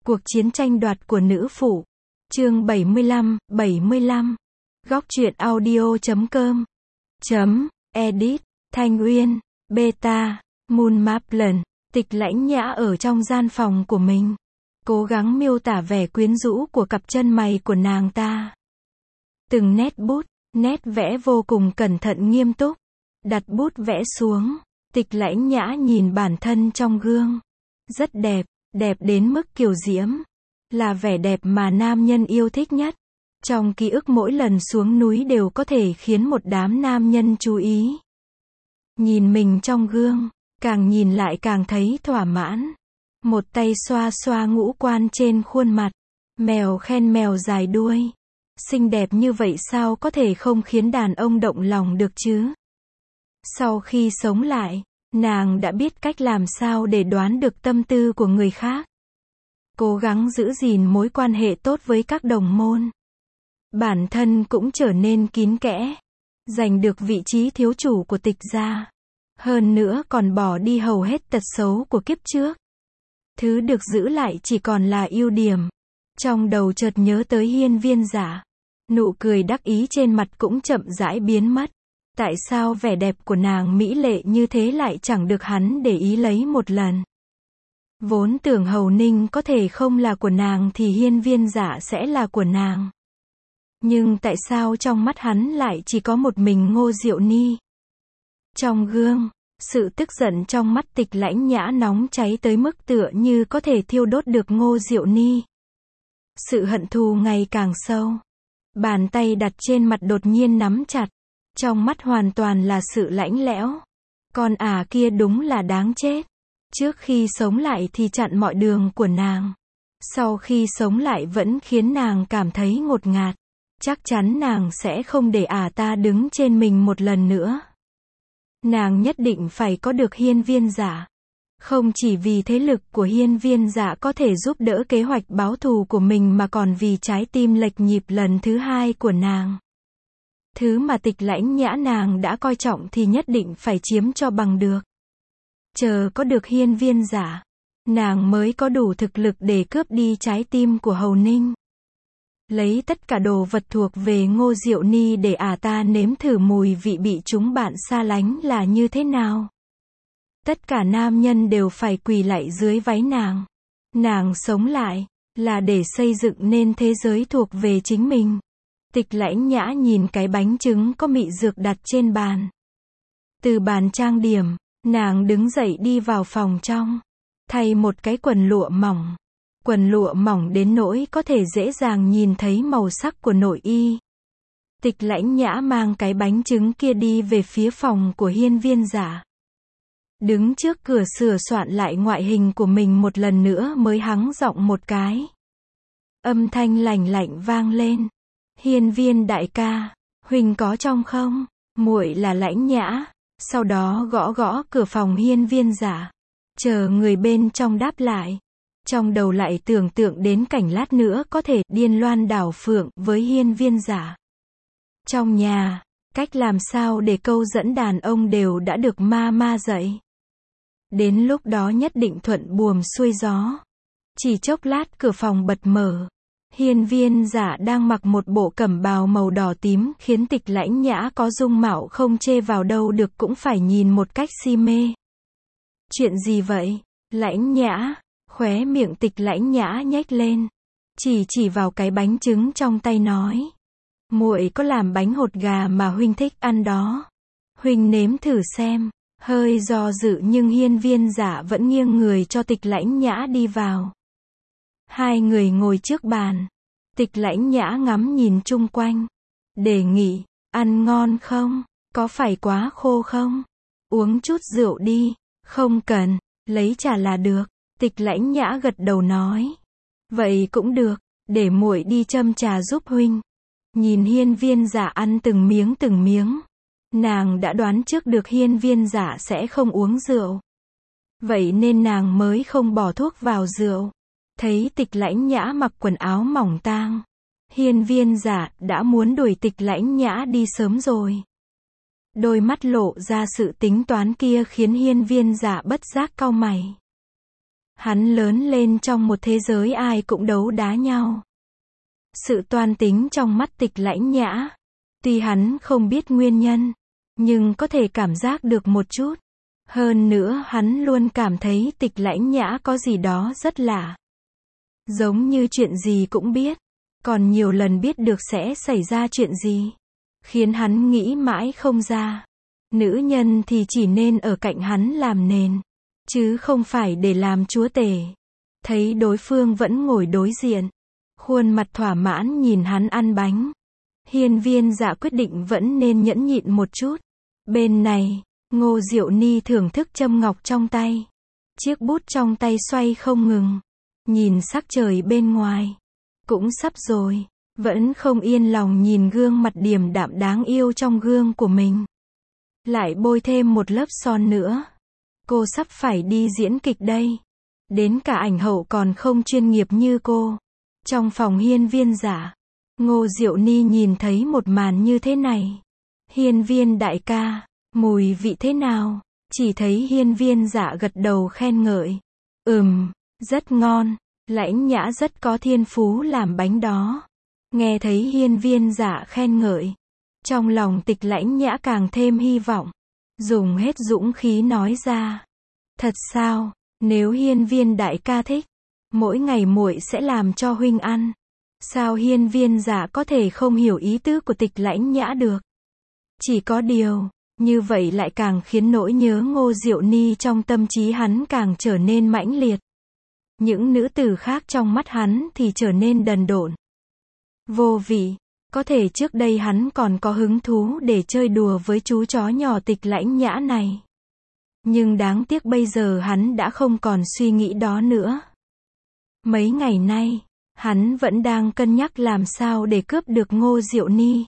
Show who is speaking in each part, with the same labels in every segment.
Speaker 1: Cuộc chiến tranh đoạt của nữ phụ. Chương 75. Góc truyện audio.com. Edit. Thanh Uyên. Beta. Moon Maplin. Tịch Lãnh Nhã ở trong gian phòng của mình, cố gắng miêu tả vẻ quyến rũ của cặp chân mày của nàng ta. Từng nét bút, nét vẽ vô cùng cẩn thận nghiêm túc. Đặt bút vẽ xuống, Tịch Lãnh Nhã nhìn bản thân trong gương. Rất đẹp, đẹp đến mức kiều diễm. Là vẻ đẹp mà nam nhân yêu thích nhất. Trong ký ức mỗi lần xuống núi đều có thể khiến một đám nam nhân chú ý. Nhìn mình trong gương, càng nhìn lại càng thấy thỏa mãn. Một tay xoa xoa ngũ quan trên khuôn mặt. Mèo khen mèo dài đuôi. Xinh đẹp như vậy sao có thể không khiến đàn ông động lòng được chứ? Sau khi sống lại, nàng đã biết cách làm sao để đoán được tâm tư của người khác. Cố gắng giữ gìn mối quan hệ tốt với các đồng môn. Bản thân cũng trở nên kín kẽ. Giành được vị trí thiếu chủ của Tịch gia. Hơn nữa còn bỏ đi hầu hết tật xấu của kiếp trước. Thứ được giữ lại chỉ còn là ưu điểm. Trong đầu chợt nhớ tới Hiên Viên Dạ. Nụ cười đắc ý trên mặt cũng chậm rãi biến mất. Tại sao vẻ đẹp của nàng mỹ lệ như thế lại chẳng được hắn để ý lấy một lần? Vốn tưởng Hầu Ninh có thể không là của nàng thì Hiên Viên Dạ sẽ là của nàng. Nhưng tại sao trong mắt hắn lại chỉ có một mình Ngô Diệu Ni? Trong gương, sự tức giận trong mắt Tịch Lãnh Nhã nóng cháy tới mức tựa như có thể thiêu đốt được Ngô Diệu Ni. Sự hận thù ngày càng sâu. Bàn tay đặt trên mặt đột nhiên nắm chặt. Trong mắt hoàn toàn là sự lạnh lẽo. Con kia đúng là đáng chết. Trước khi sống lại thì chặn mọi đường của nàng. Sau khi sống lại vẫn khiến nàng cảm thấy ngột ngạt. Chắc chắn nàng sẽ không để ta đứng trên mình một lần nữa. Nàng nhất định phải có được Hiên Viên Dạ. Không chỉ vì thế lực của Hiên Viên Dạ có thể giúp đỡ kế hoạch báo thù của mình mà còn vì trái tim lệch nhịp lần thứ hai của nàng. Thứ mà Tịch Lãnh Nhã nàng đã coi trọng thì nhất định phải chiếm cho bằng được. Chờ có được Hiên Viên Dạ, nàng mới có đủ thực lực để cướp đi trái tim của Hầu Ninh. Lấy tất cả đồ vật thuộc về Ngô Diệu Ni để ta nếm thử mùi vị bị chúng bạn xa lánh là như thế nào. Tất cả nam nhân đều phải quỳ lạy dưới váy nàng. Nàng sống lại, là để xây dựng nên thế giới thuộc về chính mình. Tịch Lãnh Nhã nhìn cái bánh trứng có mị dược đặt trên bàn. Từ bàn trang điểm, nàng đứng dậy đi vào phòng trong. Thay một cái quần lụa mỏng. Quần lụa mỏng đến nỗi có thể dễ dàng nhìn thấy màu sắc của nội y. Tịch Lãnh Nhã mang cái bánh trứng kia đi về phía phòng của Hiên Viên Dạ. Đứng trước cửa sửa soạn lại ngoại hình của mình một lần nữa mới hắng giọng một cái. Âm thanh lành lạnh vang lên. Hiên Viên đại ca, huynh có trong không? Muội là Lãnh Nhã. Sau đó gõ gõ cửa phòng Hiên Viên Dạ. Chờ người bên trong đáp lại. Trong đầu lại tưởng tượng đến cảnh lát nữa có thể điên loan đảo phượng với Hiên Viên Dạ. Trong nhà, cách làm sao để câu dẫn đàn ông đều đã được ma dạy. Đến lúc đó nhất định thuận buồm xuôi gió. Chỉ chốc lát cửa phòng bật mở. Hiên Viên Dạ đang mặc một bộ cẩm bào màu đỏ tím khiến Tịch Lãnh Nhã có dung mạo không chê vào đâu được cũng phải nhìn một cách si mê. Chuyện gì vậy? Lãnh Nhã. Khóe miệng Tịch Lãnh Nhã nhếch lên. Chỉ vào cái bánh trứng trong tay nói. Muội có làm bánh hột gà mà huynh thích ăn đó. Huynh nếm thử xem. Hơi do dự nhưng Hiên Viên Dạ vẫn nghiêng người cho Tịch Lãnh Nhã đi vào. Hai người ngồi trước bàn. Tịch Lãnh Nhã ngắm nhìn chung quanh. Đề nghị, ăn ngon không? Có phải quá khô không? Uống chút rượu đi. Không cần, lấy trà là được. Tịch Lãnh Nhã gật đầu nói. Vậy cũng được, để muội đi châm trà giúp huynh. Nhìn Hiên Viên Dạ ăn từng miếng. Nàng đã đoán trước được Hiên Viên Dạ sẽ không uống rượu. Vậy nên nàng mới không bỏ thuốc vào rượu. Thấy Tịch Lãnh Nhã mặc quần áo mỏng tang. Hiên Viên Dạ đã muốn đuổi Tịch Lãnh Nhã đi sớm rồi. Đôi mắt lộ ra sự tính toán kia khiến Hiên Viên Dạ bất giác cau mày. Hắn lớn lên trong một thế giới ai cũng đấu đá nhau. Sự toan tính trong mắt Tịch Lãnh Nhã. Tuy hắn không biết nguyên nhân, nhưng có thể cảm giác được một chút. Hơn nữa hắn luôn cảm thấy Tịch Lãnh Nhã có gì đó rất lạ. Giống như chuyện gì cũng biết. Còn nhiều lần biết được sẽ xảy ra chuyện gì. Khiến hắn nghĩ mãi không ra. Nữ nhân thì chỉ nên ở cạnh hắn làm nền. Chứ không phải để làm chúa tể. Thấy đối phương vẫn ngồi đối diện. Khuôn mặt thỏa mãn nhìn hắn ăn bánh. Hiên Viên Dạ quyết định vẫn nên nhẫn nhịn một chút. Bên này, Ngô Diệu Ni thưởng thức châm ngọc trong tay. Chiếc bút trong tay xoay không ngừng. Nhìn sắc trời bên ngoài. Cũng sắp rồi. Vẫn không yên lòng nhìn gương mặt điềm đạm đáng yêu trong gương của mình. Lại bôi thêm một lớp son nữa. Cô sắp phải đi diễn kịch đây. Đến cả ảnh hậu còn không chuyên nghiệp như cô. Trong phòng Hiên Viên Dạ, Ngô Diệu Ni nhìn thấy một màn như thế này. Hiên Viên đại ca, mùi vị thế nào? Chỉ thấy Hiên Viên Dạ gật đầu khen ngợi. Rất ngon. Lãnh Nhã rất có thiên phú làm bánh đó. Nghe thấy Hiên Viên Dạ khen ngợi. Trong lòng Tịch Lãnh Nhã càng thêm hy vọng. Dùng hết dũng khí nói ra. Thật sao? Nếu Hiên Viên đại ca thích, mỗi ngày muội sẽ làm cho huynh ăn. Sao Hiên Viên Dạ có thể không hiểu ý tứ của Tịch Lãnh Nhã được? Chỉ có điều, như vậy lại càng khiến nỗi nhớ Ngô Diệu Ni trong tâm trí hắn càng trở nên mãnh liệt. Những nữ tử khác trong mắt hắn thì trở nên đần độn. Vô vị. Có thể trước đây hắn còn có hứng thú để chơi đùa với chú chó nhỏ Tịch Lãnh Nhã này. Nhưng đáng tiếc bây giờ hắn đã không còn suy nghĩ đó nữa. Mấy ngày nay, hắn vẫn đang cân nhắc làm sao để cướp được Ngô Diệu Ni.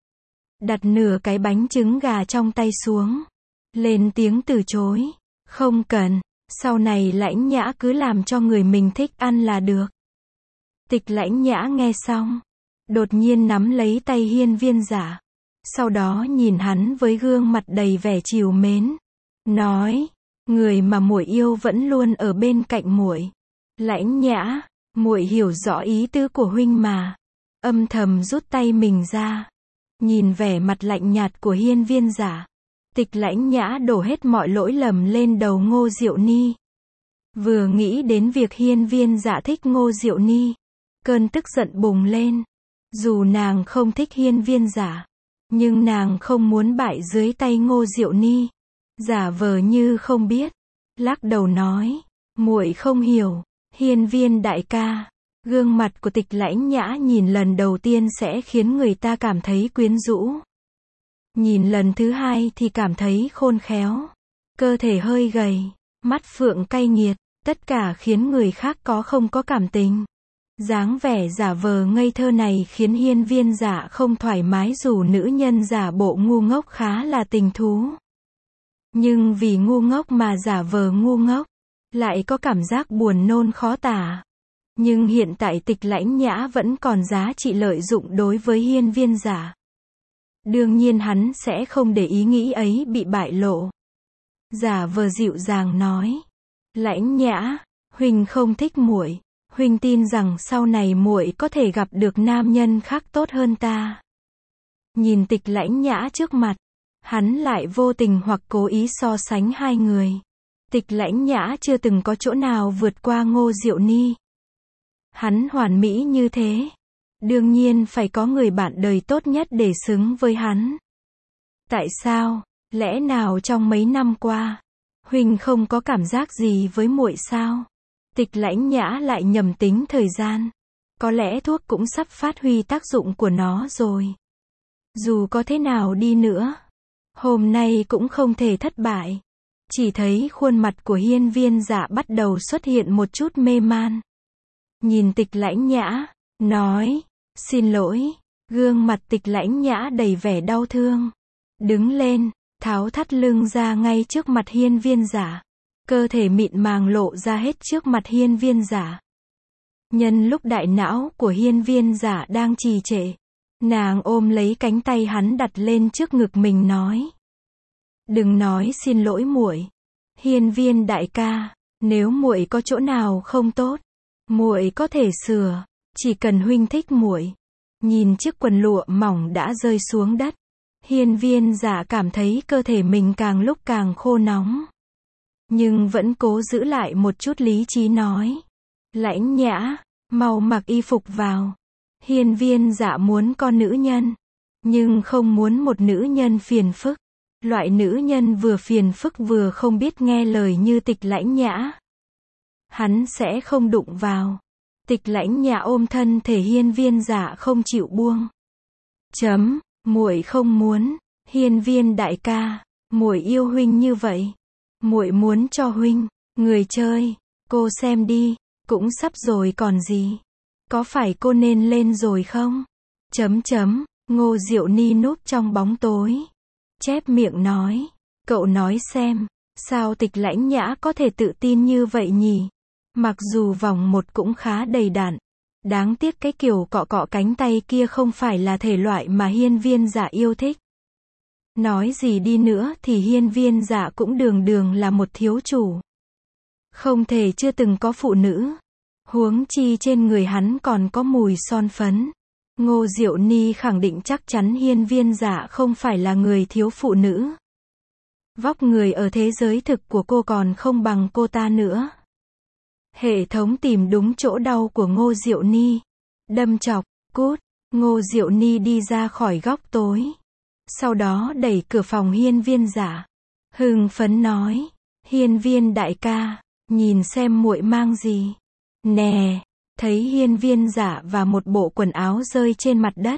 Speaker 1: Đặt nửa cái bánh trứng gà trong tay xuống. Lên tiếng từ chối. Không cần, sau này Lãnh Nhã cứ làm cho người mình thích ăn là được. Tịch Lãnh Nhã nghe xong, đột nhiên nắm lấy tay Hiên Viên Dạ. Sau đó nhìn hắn với gương mặt đầy vẻ trìu mến. Nói, người mà muội yêu vẫn luôn ở bên cạnh muội. Lãnh Nhã, muội hiểu rõ ý tứ của huynh mà. Âm thầm rút tay mình ra. Nhìn vẻ mặt lạnh nhạt của Hiên Viên Dạ, Tịch Lãnh Nhã đổ hết mọi lỗi lầm lên đầu Ngô Diệu Ni. Vừa nghĩ đến việc Hiên Viên Dạ thích Ngô Diệu Ni, cơn tức giận bùng lên. Dù nàng không thích Hiên Viên Dạ, nhưng nàng không muốn bại dưới tay Ngô Diệu Ni. Giả vờ như không biết, lắc đầu nói, muội không hiểu. Hiên Viên đại ca. Gương mặt của Tịch Lãnh Nhã nhìn lần đầu tiên sẽ khiến người ta cảm thấy quyến rũ. Nhìn lần thứ hai thì cảm thấy khôn khéo. Cơ thể hơi gầy, mắt phượng cay nghiệt, tất cả khiến người khác không có cảm tình. Dáng vẻ giả vờ ngây thơ này khiến Hiên Viên Dạ không thoải mái dù nữ nhân giả bộ ngu ngốc khá là tình thú. Nhưng vì ngu ngốc mà giả vờ ngu ngốc, lại có cảm giác buồn nôn khó tả. Nhưng hiện tại Tịch Lãnh Nhã vẫn còn giá trị lợi dụng đối với Hiên Viên Dạ. Đương nhiên hắn sẽ không để ý nghĩ ấy bị bại lộ. Giả vờ dịu dàng nói, Lãnh Nhã, huynh không thích muội, huynh tin rằng sau này muội có thể gặp được nam nhân khác tốt hơn ta. Nhìn Tịch Lãnh Nhã trước mặt, hắn lại vô tình hoặc cố ý so sánh hai người. Tịch Lãnh Nhã chưa từng có chỗ nào vượt qua Ngô Diệu Ni. Hắn hoàn mỹ như thế, đương nhiên phải có người bạn đời tốt nhất để xứng với hắn. Tại sao? Lẽ nào trong mấy năm qua, huynh không có cảm giác gì với muội sao? Tịch Lãnh Nhã lại nhầm tính thời gian. Có lẽ thuốc cũng sắp phát huy tác dụng của nó rồi. Dù có thế nào đi nữa, hôm nay cũng không thể thất bại. Chỉ thấy khuôn mặt của Hiên Viên Dạ bắt đầu xuất hiện một chút mê man. Nhìn Tịch Lãnh Nhã, nói, xin lỗi. Gương mặt Tịch Lãnh Nhã đầy vẻ đau thương. Đứng lên, tháo thắt lưng ra ngay trước mặt Hiên Viên Dạ. Cơ thể mịn màng lộ ra hết trước mặt Hiên Viên Dạ. Nhân lúc đại não của Hiên Viên Dạ đang trì trệ, nàng ôm lấy cánh tay hắn đặt lên trước ngực mình nói. Đừng nói xin lỗi muội. Hiên Viên đại ca, Nếu muội có chỗ nào không tốt, muội có thể sửa, chỉ cần huynh thích muội. Nhìn chiếc quần lụa mỏng đã rơi xuống đất, Hiên Viên Dạ cảm thấy cơ thể mình càng lúc càng khô nóng. Nhưng vẫn cố giữ lại một chút lý trí nói. Lãnh Nhã, mau mặc y phục vào. Hiên Viên Dạ muốn con nữ nhân, nhưng không muốn một nữ nhân phiền phức. Loại nữ nhân vừa phiền phức vừa không biết nghe lời như Tịch Lãnh Nhã, hắn sẽ không đụng vào. Tịch Lãnh Nhã ôm thân thể Hiên Viên Dạ không chịu buông. Muội không muốn. Hiên Viên đại ca, muội yêu huynh như vậy. Muội muốn cho huynh, người chơi, cô xem đi, cũng sắp rồi còn gì. Có phải cô nên lên rồi không? Ngô Diệu Ni núp trong bóng tối, chép miệng nói. Cậu nói xem, sao Tịch Lãnh Nhã có thể tự tin như vậy nhỉ? Mặc dù vòng một cũng khá đầy đặn. Đáng tiếc cái kiểu cọ cọ cánh tay kia không phải là thể loại mà Hiên Viên Dạ yêu thích. Nói gì đi nữa thì Hiên Viên Dạ cũng đường đường là một thiếu chủ. Không thể chưa từng có phụ nữ. Huống chi trên người hắn còn có mùi son phấn. Ngô Diệu Ni khẳng định chắc chắn Hiên Viên Dạ không phải là người thiếu phụ nữ. Vóc người ở thế giới thực của cô còn không bằng cô ta nữa. Hệ thống tìm đúng chỗ đau của Ngô Diệu Ni. Đâm chọc, cút. Ngô Diệu Ni đi ra khỏi góc tối. Sau đó đẩy cửa phòng Hiên Viên Dạ. Hưng phấn nói. Hiên Viên đại ca, nhìn xem muội mang gì. Nè, thấy Hiên Viên Dạ và một bộ quần áo rơi trên mặt đất.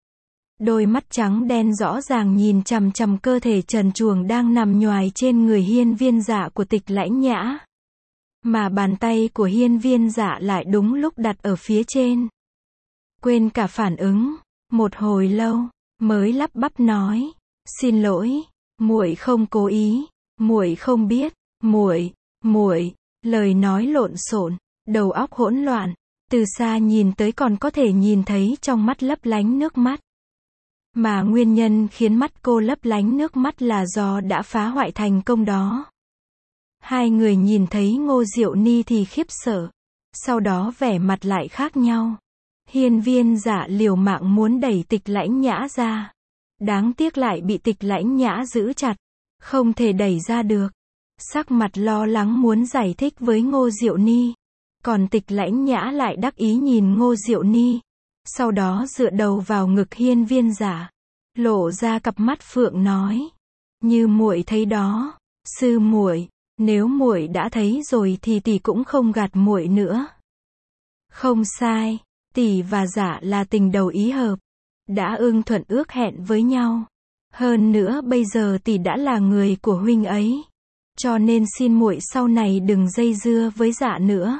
Speaker 1: Đôi mắt trắng đen rõ ràng nhìn chằm chằm cơ thể trần truồng đang nằm nhoài trên người Hiên Viên Dạ của Tịch Lãnh Nhã. Mà bàn tay của Hiên Viên Dạ lại đúng lúc đặt ở phía trên. Quên cả phản ứng, một hồi lâu, mới lắp bắp nói. Xin lỗi, muội không cố ý, muội không biết, muội, lời nói lộn xộn, đầu óc hỗn loạn, từ xa nhìn tới còn có thể nhìn thấy trong mắt lấp lánh nước mắt. Mà nguyên nhân khiến mắt cô lấp lánh nước mắt là do đã phá hoại thành công đó. Hai người nhìn thấy Ngô Diệu Ni thì khiếp sợ, sau đó vẻ mặt lại khác nhau. Hiên Viên Dạ liều mạng muốn đẩy Tịch Lãnh Nhã ra. Đáng tiếc lại bị Tịch Lãnh Nhã giữ chặt, không thể đẩy ra được. Sắc mặt lo lắng muốn giải thích với Ngô Diệu Ni. Còn Tịch Lãnh Nhã lại đắc ý nhìn Ngô Diệu Ni. Sau đó dựa đầu vào ngực Hiên Viên Dạ, lộ ra cặp mắt phượng nói. Như muội thấy đó, sư muội, nếu muội đã thấy rồi thì tỷ cũng không gạt muội nữa. Không sai, tỷ và Dạ là tình đầu ý hợp, đã ưng thuận ước hẹn với nhau. Hơn nữa bây giờ tỷ đã là người của huynh ấy, cho nên xin muội sau này đừng dây dưa với Dạ nữa.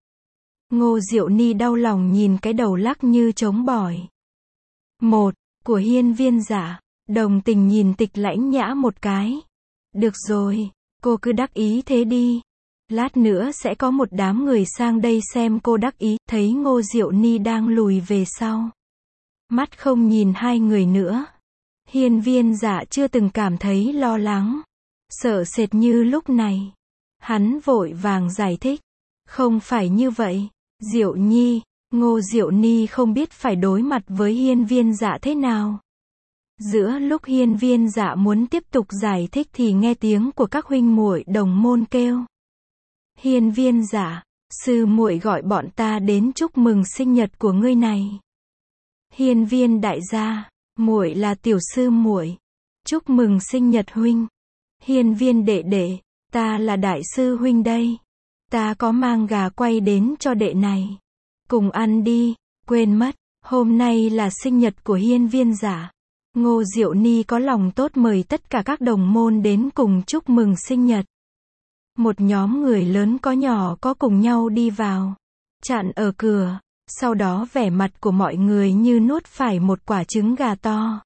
Speaker 1: Ngô Diệu Ni đau lòng nhìn cái đầu lắc như trống bỏi. Một, của Hiên Viên Dạ, đồng tình nhìn Tịch Lãnh Nhã một cái. Được rồi, cô cứ đắc ý thế đi. Lát nữa sẽ có một đám người sang đây xem cô đắc ý. Thấy Ngô Diệu Ni đang lùi về sau, mắt không nhìn hai người nữa. Hiên Viên Dạ chưa từng cảm thấy lo lắng, sợ sệt như lúc này. Hắn vội vàng giải thích. Không phải như vậy, Diệu Nhi. Ngô Diệu Ni không biết phải đối mặt với Hiên Viên Dạ thế nào. Giữa lúc Hiên Viên Dạ muốn tiếp tục giải thích thì nghe tiếng của các huynh muội đồng môn kêu. Hiên Viên Dạ, sư muội gọi bọn ta đến chúc mừng sinh nhật của ngươi này. Hiên Viên đại gia, muội là tiểu sư muội, chúc mừng sinh nhật huynh. Hiên Viên đệ đệ, ta là đại sư huynh đây. Ta có mang gà quay đến cho đệ này. Cùng ăn đi, quên mất, hôm nay là sinh nhật của Hiên Viên Dạ. Ngô Diệu Ni có lòng tốt mời tất cả các đồng môn đến cùng chúc mừng sinh nhật. Một nhóm người lớn có nhỏ có cùng nhau đi vào, chặn ở cửa, sau đó vẻ mặt của mọi người như nuốt phải một quả trứng gà to.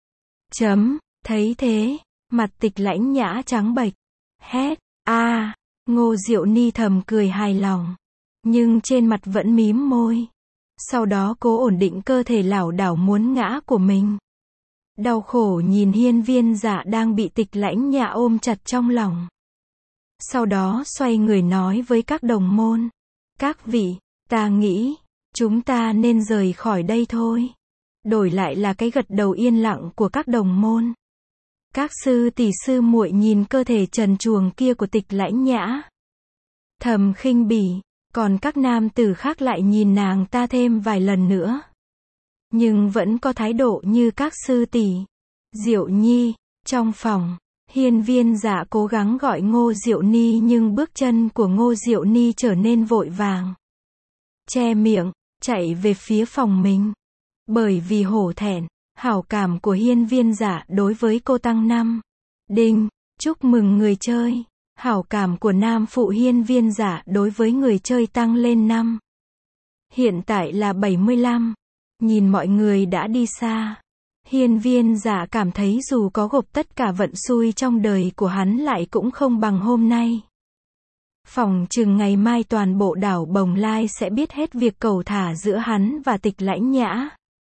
Speaker 1: Thấy thế, mặt Tịch Lãnh Nhã trắng bệch, hét, a. Ngô Diệu Ni thầm cười hài lòng, nhưng trên mặt vẫn mím môi. Sau đó cố ổn định cơ thể lảo đảo muốn ngã của mình. Đau khổ nhìn Hiên Viên Dạ đang bị Tịch Lãnh Nhã ôm chặt trong lòng. Sau đó xoay người nói với các đồng môn. Các vị, ta nghĩ, chúng ta nên rời khỏi đây thôi. Đổi lại là cái gật đầu yên lặng của các đồng môn. Các sư tỷ sư muội nhìn cơ thể trần truồng kia của Tịch Lãnh Nhã, thầm khinh bỉ, còn các nam tử khác lại nhìn nàng ta thêm vài lần nữa. Nhưng vẫn có thái độ như các sư tỷ. Diệu Nhi, trong phòng, Hiên Viên Dạ cố gắng gọi Ngô Diệu Ni nhưng bước chân của Ngô Diệu Ni trở nên vội vàng. Che miệng, chạy về phía phòng mình. Bởi vì hổ thẹn, hảo cảm của Hiên Viên Dạ đối với cô tăng 5. Đinh, chúc mừng người chơi. Hảo cảm của nam phụ Hiên Viên Dạ đối với người chơi tăng lên 5. Hiện tại là 75. Nhìn mọi người đã đi xa. Hiên Viên Dạ cảm thấy dù có gộp tất cả vận xui trong đời của hắn lại cũng không bằng hôm nay. Phỏng chừng ngày mai toàn bộ đảo Bồng Lai sẽ biết hết việc cẩu thả giữa hắn và Tịch Lãnh Nhã.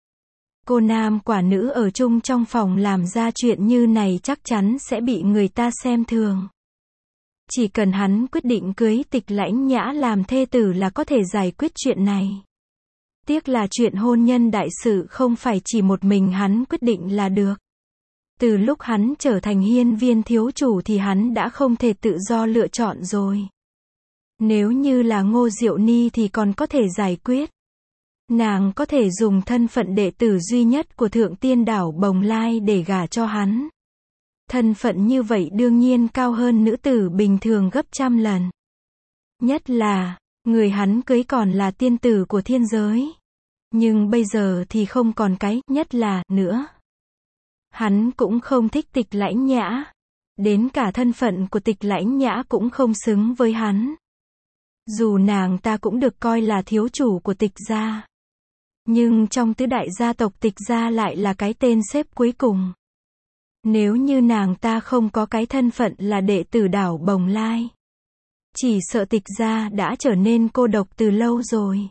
Speaker 1: Cô nam quả nữ ở chung trong phòng làm ra chuyện như này chắc chắn sẽ bị người ta xem thường. Chỉ cần hắn quyết định cưới Tịch Lãnh Nhã làm thê tử là có thể giải quyết chuyện này. Tiếc là chuyện hôn nhân đại sự không phải chỉ một mình hắn quyết định là được. Từ lúc hắn trở thành hiên viên thiếu chủ thì hắn đã không thể tự do lựa chọn rồi. Nếu như là Ngô Diệu Ni thì còn có thể giải quyết. Nàng có thể dùng thân phận đệ tử duy nhất của Thượng Tiên đảo Bồng Lai để gả cho hắn. Thân phận như vậy đương nhiên cao hơn nữ tử bình thường gấp trăm lần. Nhất là, người hắn cưới còn là tiên tử của thiên giới. Nhưng bây giờ thì không còn cái nhất là nữa. Hắn cũng không thích Tịch Lãnh Nhã. Đến cả thân phận của Tịch Lãnh Nhã cũng không xứng với hắn. Dù nàng ta cũng được coi là thiếu chủ của Tịch gia. Nhưng trong tứ đại gia tộc Tịch gia lại là cái tên xếp cuối cùng. Nếu như nàng ta không có cái thân phận là đệ tử đảo Bồng Lai, chỉ sợ Tịch gia đã trở nên cô độc từ lâu rồi.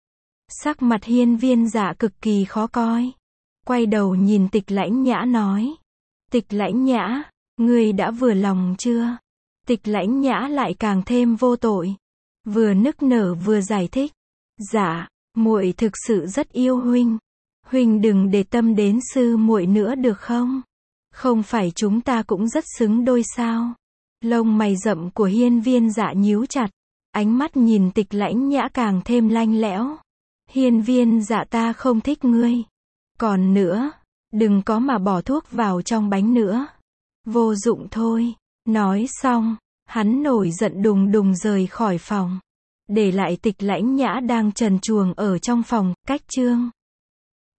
Speaker 1: Sắc mặt Hiên Viên Dạ cực kỳ khó coi. Quay đầu nhìn Tịch Lãnh Nhã nói. Tịch Lãnh Nhã, ngươi đã vừa lòng chưa? Tịch Lãnh Nhã lại càng thêm vô tội. Vừa nức nở vừa giải thích. Dạ, muội thực sự rất yêu huynh. Huynh đừng để tâm đến sư muội nữa được không? Không phải chúng ta cũng rất xứng đôi sao? Lông mày rậm của Hiên Viên Dạ nhíu chặt. Ánh mắt nhìn Tịch Lãnh Nhã càng thêm lanh lẽo. Hiên Viên Dạ ta không thích ngươi. Còn nữa, đừng có mà bỏ thuốc vào trong bánh nữa. Vô dụng thôi. Nói xong, hắn nổi giận đùng đùng rời khỏi phòng. Để lại Tịch Lãnh Nhã đang trần truồng ở trong phòng, cách chương.